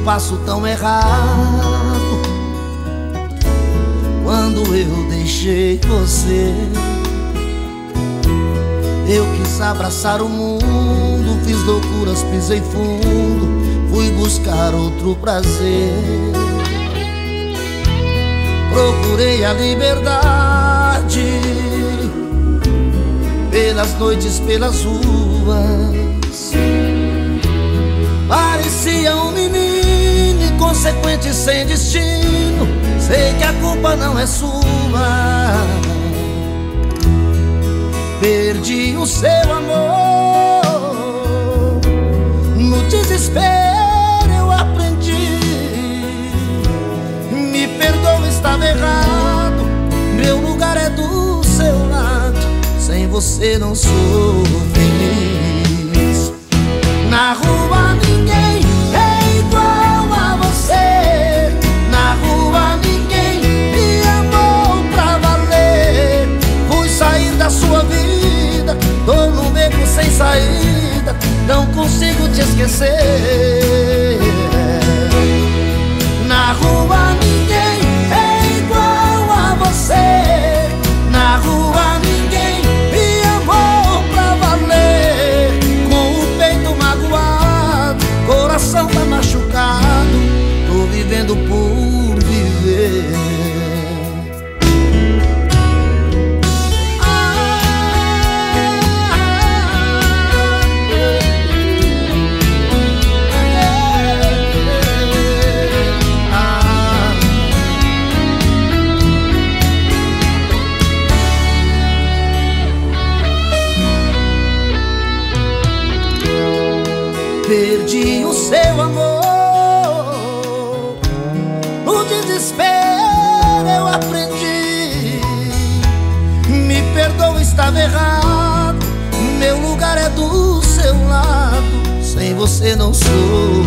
passo tão errado quando eu deixei você. Eu quis abraçar o mundo, fiz loucuras, pisei fundo, fui buscar outro prazer. Procurei a liberdade pelas noites, pelas ruas. Parecia um menino inconsequente, sem destino. Sei que a culpa não é sua. Perdi o seu amor, no desespero eu aprendi. Me perdoa, estava errado, meu lugar é do seu lado. Sem você não sou feliz. Na rua ninguém é igual a você. Na rua ninguém me amou pra valer. Fui sair da sua vida, tô num beco sem saída, não consigo te esquecer. Na rua ninguém é igual a você. Na rua ninguém me amou pra valer. Com o peito magoado, coração tá machucado, tô vivendo por viver. Perdi o seu amor, no desespero eu aprendi. Me perdoa, estava errado, meu lugar é do seu lado. Sem você não sou